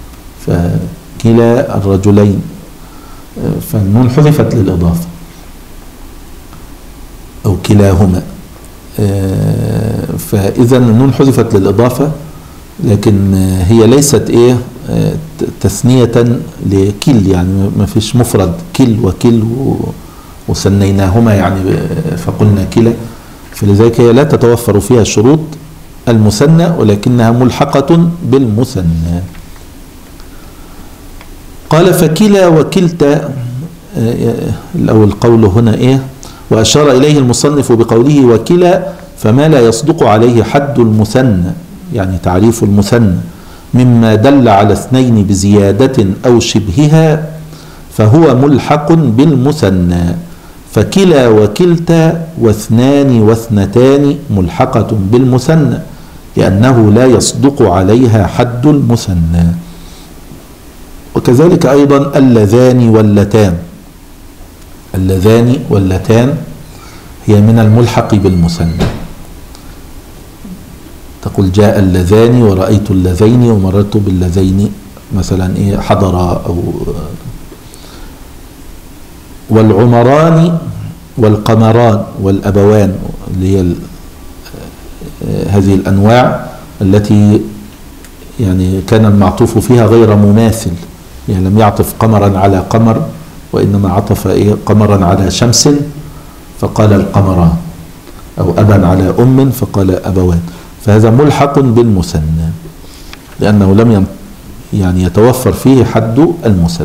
فكلا الرجلين فالنون حذفت للإضافة أو كلاهما، فإذا النون حذفت للإضافة، لكن هي ليست تثنية لكل، يعني ما فيش مفرد كل وكل وسنيناهما يعني فقلنا كلا، فلذلك هي لا تتوفر فيها شروط المثنى ولكنها ملحقة بالمثنى. قال فكلا وكلتا، الأول قول هنا وأشار إليه المصنف بقوله وكلا فما لا يصدق عليه حد المثنى، يعني تعريف المثنى مما دل على اثنين بزيادة أو شبهها فهو ملحق بالمثنى، فكلا وكلتا واثنان واثنتان ملحقة بالمثنى لأنه لا يصدق عليها حد المثنى. وكذلك أيضا اللذان واللتان، اللذان واللتان هي من الملحق بالمثنى، تقول جاء اللذان ورأيت اللذين ومررت باللذين مثلا حضرا، أو والعمران والقمران والأبوان، اللي هي هذه الأنواع التي يعني كان المعطوف فيها غير مماثل، يعني لم يعطف قمرا على قمر وإنما عطف قمرا على شمس فقال القمران، أو أبا على أم فقال أبوان، فهذا ملحق بالمثنى لأنه لم يعني يتوفر فيه حد المثنى.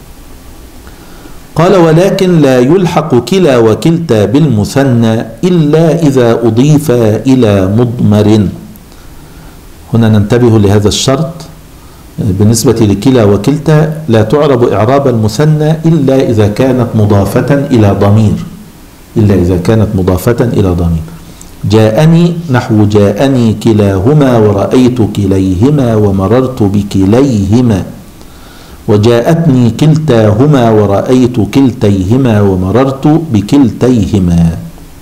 قال ولكن لا يلحق كلا وكلتا بالمثنى إلا إذا أضيف إلى مضمر. هنا ننتبه لهذا الشرط، بالنسبة لكلا وكلتا لا تعرب إعراب المثنى إلا إذا كانت مضافة إلى ضمير، إلا إذا كانت مضافة إلى ضمير. جاءني نحو جاءني كلاهما ورأيت كليهما ومررت بكليهما، وجاءتني كلتاهما ورأيت كلتيهما ومررت بكلتيهما.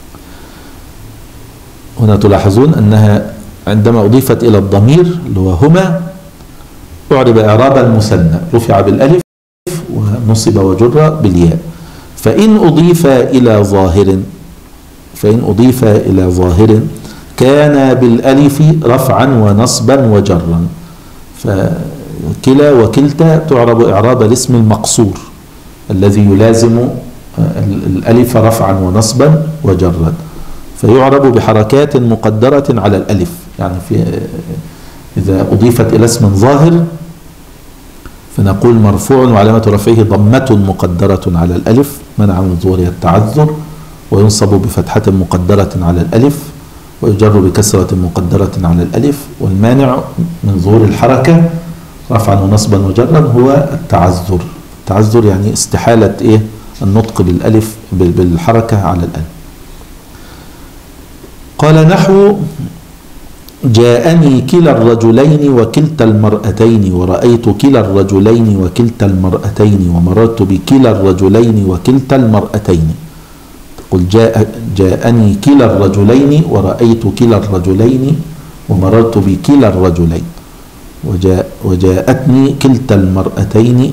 هنا تلاحظون أنها عندما أضيفت إلى الضمير اللي هو هما أعرب إعراب المثنى، رفع بالألف ونصب وجر بالياء. فإن أضيف إلى ظاهر كان بالألف رفعا ونصبا وجرا، فكلا وكلتا تعرب إعراب الاسم المقصور الذي يلازم الألف رفعا ونصبا وجرا، فيعرب بحركات مقدرة على الألف، يعني إذا أضيفت إلى اسم ظاهر فنقول مرفوع وعلامة رفعه ضمة مقدرة على الألف منع من ظهورها التعذر، وينصب بفتحة مقدرة على الألف، ويجر بكسرة مقدرة على الألف، والمانع من ظهور الحركة رفعا ونصبا وجرا هو التعذر. التعذر يعني استحالة النطق بالألف بالحركة على الألف. قال نحو جاءني كلا الرجلين وكلتا المرأتين ورأيت كلا الرجلين وكلتا المرأتين ومررت بكلا الرجلين وكلتا المرأتين. تقول جاءني كلا الرجلين ورأيت كلا الرجلين ومررت بكلا الرجلين، وجاءتني كلتا المرأتين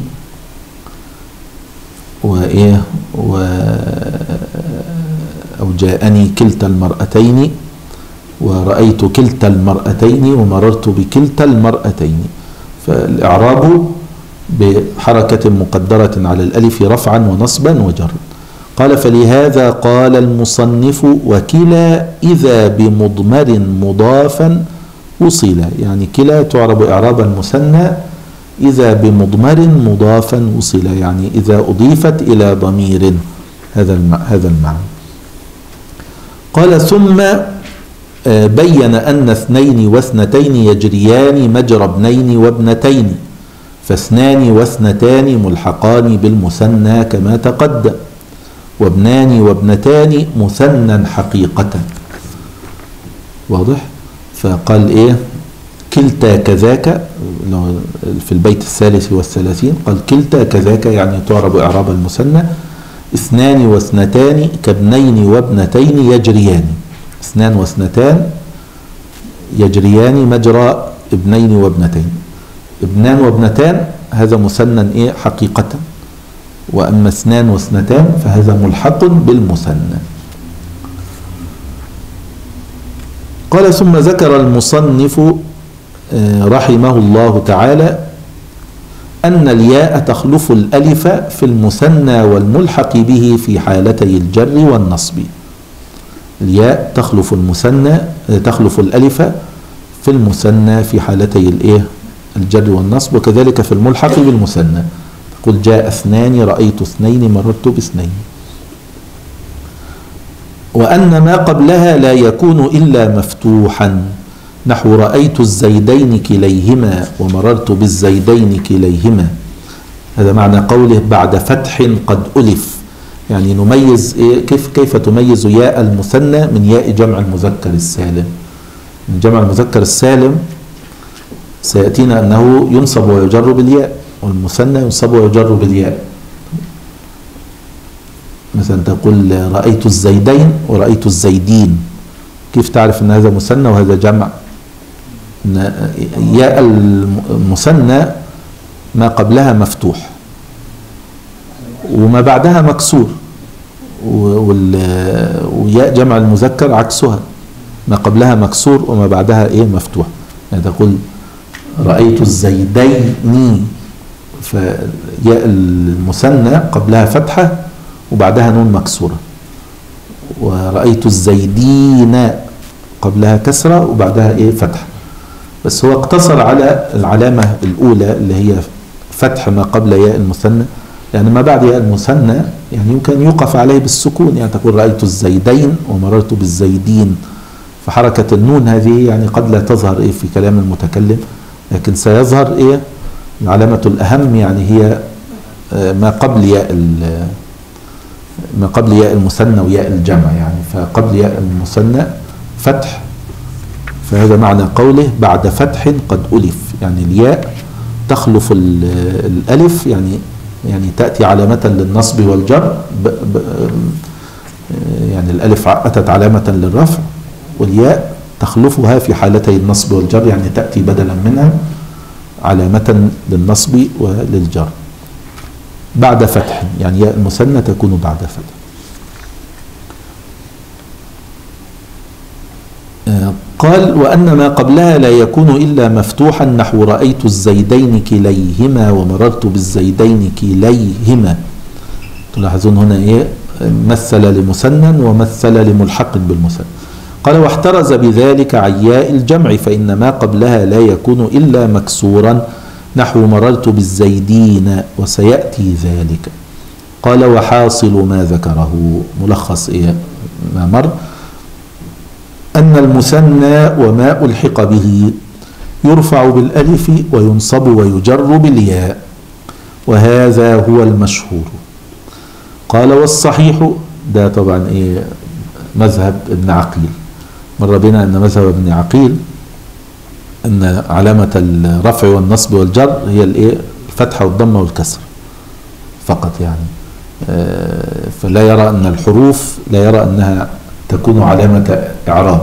أو جاءني كلتا المرأتين ورأيت كلتا المرأتين ومررت بكلتا المرأتين. فالإعراب بحركة مقدرة على الألف رفعا ونصبا وجرا. قال فلهذا قال المصنف وكلا إذا بمضمر مضافا وصل، يعني كلا تعرب إعرابا مثنى إذا بمضمر مضافا وصل، يعني إذا أضيفت إلى ضمير، هذا المعنى. قال ثم بين أن اثنين واثنتين يجريان مجرى ابنين وابنتين، فاثنان واثنتان ملحقان بالمثنى كما تقدم، وابنان وابنتان مثنى حقيقة. واضح؟ فقال كلتا كذاك في البيت 33 قال كلتا كذاك يعني تعرب إعراب المثنى. اثنان واثنتان كابنين وابنتين يجريان، اثنان واثنتان يجريان مجرى ابنين وابنتين. ابنان وابنتان هذا مثنى حقيقة، وأما اثنان واثنتان فهذا ملحق بالمثنى. قال ثم ذكر المصنف رحمه الله تعالى أن الياء تخلف الألف في المثنى والملحق به في حالتي الجر والنصب. الياء تخلف الألف في المثنى في حالتي الجر والنصب، وكذلك في الملحق بالمثنى. تقول جاء اثنان رأيت اثنين مررت باثنين. وأن ما قبلها لا يكون إلا مفتوحا، نحو رأيت الزيدين كليهما ومررت بالزيدين كليهما. هذا معنى قوله بعد فتح قد ألف، يعني نميز كيف تميز ياء المثنى من ياء جمع المذكر السالم. من جمع المذكر السالم سيأتينا أنه ينصب ويجر بالياء، والمثنى ينصب ويجر بالياء. مثلا تقول رأيت الزيدين ورأيت الزيدين، كيف تعرف أن هذا مثنى وهذا جمع؟ ياء المثنى ما قبلها مفتوح وما بعدها مكسور، وياء جمع المذكر عكسها، ما قبلها مكسور وما بعدها مفتوح. يعني تقول رأيت الزيدين، فياء المثنى قبلها فتحة وبعدها نون مكسورة. ورأيت الزيدين قبلها كسرة وبعدها فتحة. بس هو اقتصر على العلامة الأولى اللي هي فتح ما قبل ياء المثنى، يعني ما بعد ياء المثنى يعني يمكن يوقف عليه بالسكون. يعني تقول رأيت الزيدين ومررت بالزيدين، فحركة النون هذه يعني قد لا تظهر في كلام المتكلم، لكن سيظهر العلامة الأهم، يعني هي ما قبل ياء المثنى وياء الجمع. يعني فقبل ياء المثنى فتح، فهذا معنى قوله بعد فتح قد ألف، يعني الياء تخلف الألف، يعني تأتي علامة للنصب والجر، يعني الألف أتت علامة للرفع، والياء تخلفها في حالتي النصب والجر، يعني تأتي بدلا منها علامة للنصب وللجر بعد فتح. يعني ياء المثنى تكون بعد فتح. قال وأن ما قبلها لا يكون إلا مفتوحا، نحو رأيت الزيدين كليهما ومررت بالزيدين كليهما. تلاحظون هنا مثل لمثنى ومثل لملحق بالمثنى. قال واحترز بذلك عن ياء الجمع فإن ما قبلها لا يكون إلا مكسورا نحو مررت بالزيدين وسيأتي ذلك. قال وحاصل ما ذكره ملخص ما مر أن المثنى وما ألحق به يرفع بالألف وينصب ويجر بالياء وهذا هو المشهور. قال والصحيح ده طبعا مذهب ابن عقيل. مر بنا أن مذهب ابن عقيل أن علامة الرفع والنصب والجر هي الفتحة والضمة والكسر فقط يعني. فلا يرى أن الحروف لا يرى أنها تكون علامة إعراب.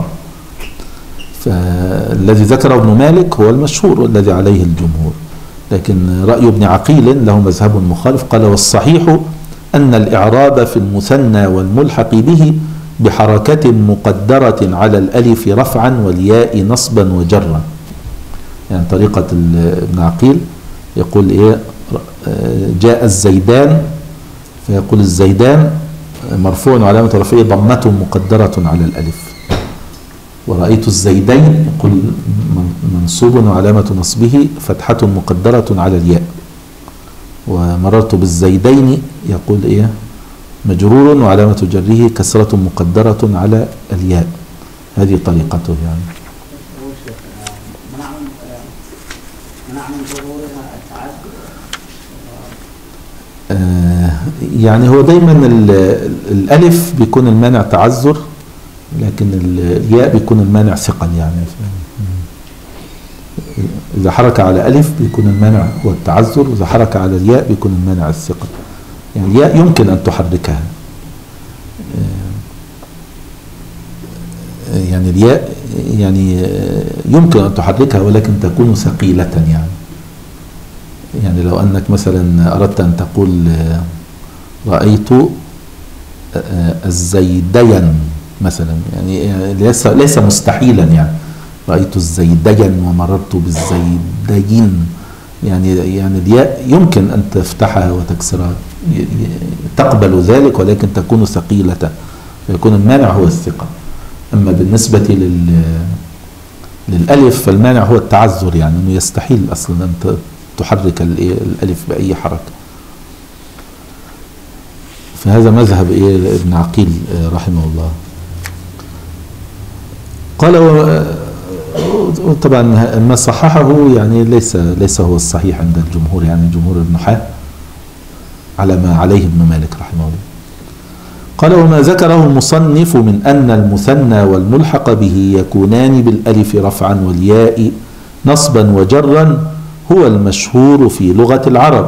فالذي ذكره ابن مالك هو المشهور والذي عليه الجمهور، لكن رأي ابن عقيل له مذهب مخالف. قال والصحيح أن الإعراب في المثنى والملحق به بحركة مقدرة على الألف رفعا والياء نصبا وجرا. يعني طريقة ابن عقيل يقول جاء الزيدان فيقول الزيدان مرفوع وعلامة رفعه ضمة مقدرة على الألف، ورأيت الزيدين يقول منصوب وعلامة نصبه فتحة مقدرة على الياء، ومررت بالزيدين يقول مجرور وعلامة جره كسرة مقدرة على الياء. هذه طريقته يعني. يعني هو دايما الألف بيكون المانع تعذر، لكن الياء بيكون المانع ثقل. يعني إذا حرك على ألف بيكون المانع هو التعذر، وإذا حرك على الياء بيكون المانع الثقل. يعني الياء يمكن أن تحركها، يعني الياء يعني يمكن أن تحركها ولكن تكون ثقيلة. يعني لو أنك مثلا أردت أن تقول رأيت الزيدين مثلا، يعني ليس مستحيلا. يعني رأيت الزيدين ومررت بالزيدين، يعني الياء يمكن أن تفتحها وتكسرها، تقبل ذلك، ولكن تكون ثقيلة فيكون المانع هو الثقة. أما بالنسبة للألف فالمانع هو التعذر، يعني أنه يستحيل أصلا أن تحرك الألف بأي حركة. فهذا مذهب ابن عقيل رحمه الله. قال طبعا ما صححه يعني ليس هو الصحيح عند الجمهور، يعني جمهور النحاة على ما عليه ابن مالك رحمه الله. قال وما ذكره المصنف من أن المثنى والملحق به يكونان بالألف رفعا والياء نصبا وجرا هو المشهور في لغة العرب.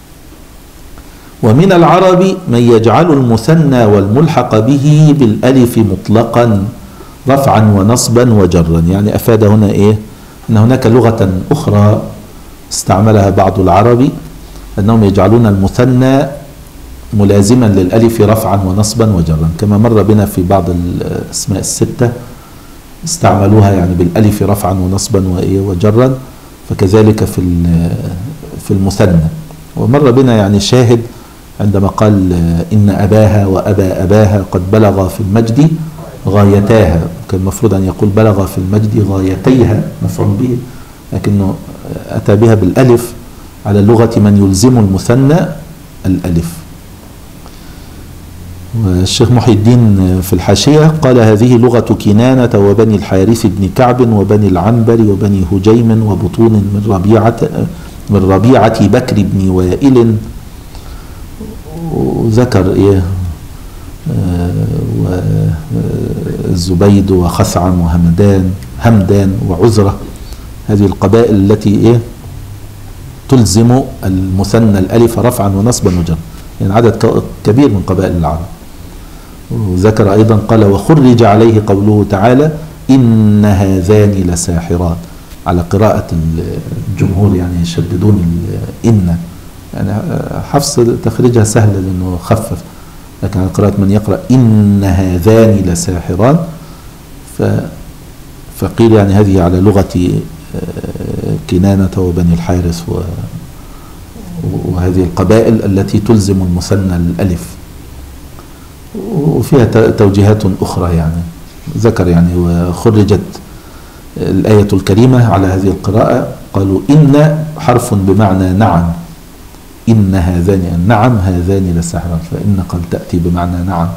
ومن العرب من يجعل المثنى والملحق به بالألف مطلقا رفعا ونصبا وجرا. يعني أفاد هنا أن هناك لغة أخرى استعملها بعض العرب، أنهم يجعلون المثنى ملازما للألف رفعا ونصبا وجرا، كما مر بنا في بعض الأسماء الستة استعملوها يعني بالألف رفعا ونصبا وجرا، فكذلك في المثنى. ومر بنا يعني شاهد عندما قال إن أباها وأبا أباها قد بلغ في المجد غايتاها، كان المفروض أن يقول بلغ في المجد غايتيها مفعول به، لكنه أتى بها بالألف على لغة من يلزم المثنى الألف. والشيخ محي الدين في الحاشية قال هذه لغة كنانة وبني الحارث بن كعب وبني العنبر وبني هجيم وبطون من ربيعة بكر بن وائل. وذكر والزبيد وخثعم همدان وعزرة، هذه القبائل التي تلزم المثنى الألف رفعا ونصبا وجرا، يعني عدد كبير من قبائل العرب. وذكر أيضا قال وخرج عليه قوله تعالى إن هذان لساحران، على قراءة الجمهور يعني يشددون إن، يعني حفص تخريجها سهلة لأنه خفف، لكن على قراءة من يقرأ إن هذان لساحران فقيل يعني هذه على لغة كنانة وبني الحارث وهذه القبائل التي تلزم المثنى الألف، وفيها توجيهات أخرى يعني. ذكر يعني وخرجت الآية الكريمة على هذه القراءة، قالوا إن حرف بمعنى نعم، إن هذان النعم هذان لساحران، فإن قد تأتي بمعنى نعم.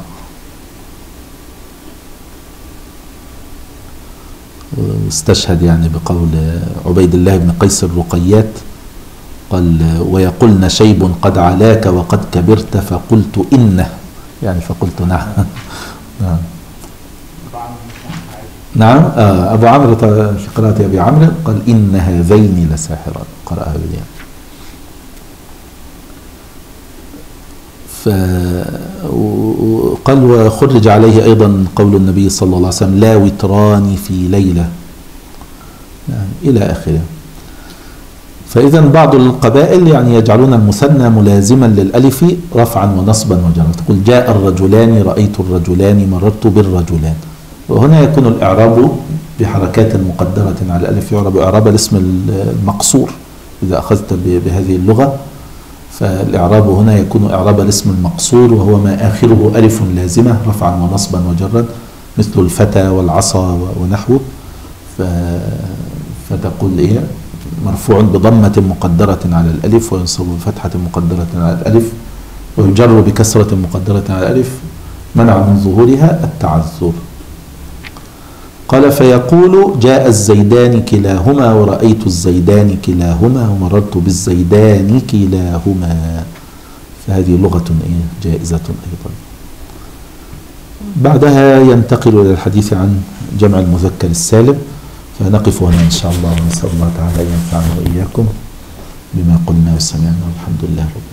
واستشهد يعني بقول عبيد الله بن قيس الرقيات، قال ويقولن شيب قد علاك وقد كبرت فقلت إنه، يعني فقلت نعم. نعم. نعم. أبو عمرو في قراءة أبي عمرو قال إن هذين لساحران، قرأها بالياء. قال وخرج عليه أيضا قول النبي صلى الله عليه وسلم لا وتران في ليلة، يعني إلى آخره. فإذا بعض القبائل يعني يجعلون المثنى ملازما للألف رفعا ونصبا وجرا، تقول جاء الرجلان، رأيت الرجلان، مررت بالرجلان. وهنا يكون الإعراب بحركات مقدرة على الألف، يعرب إعراب الاسم المقصور إذا أخذت بهذه اللغة. فالإعراب هنا يكون إعراب الاسم المقصور، وهو ما آخره ألف لازمة رفعا ونصبا وجرا، مثل الفتى والعصا ونحوه. فتقول إيه؟ مرفوع بضمة مقدرة على الألف، وينصب بفتحة مقدرة على الألف، ويجر بكسرة مقدرة على الألف منع من ظهورها التعذر. قال فيقول جاء الزيدان كلاهما ورأيت الزيدان كلاهما ومررت بالزيدان كلاهما، فهذه لغة جائزة أيضا. بعدها ينتقل إلى الحديث عن جمع المذكر السالم، فنقف هنا إن شاء الله، ونسأل الله تعالى أن ينفعنا وإياكم بما قلنا وسمعنا، والحمد لله رب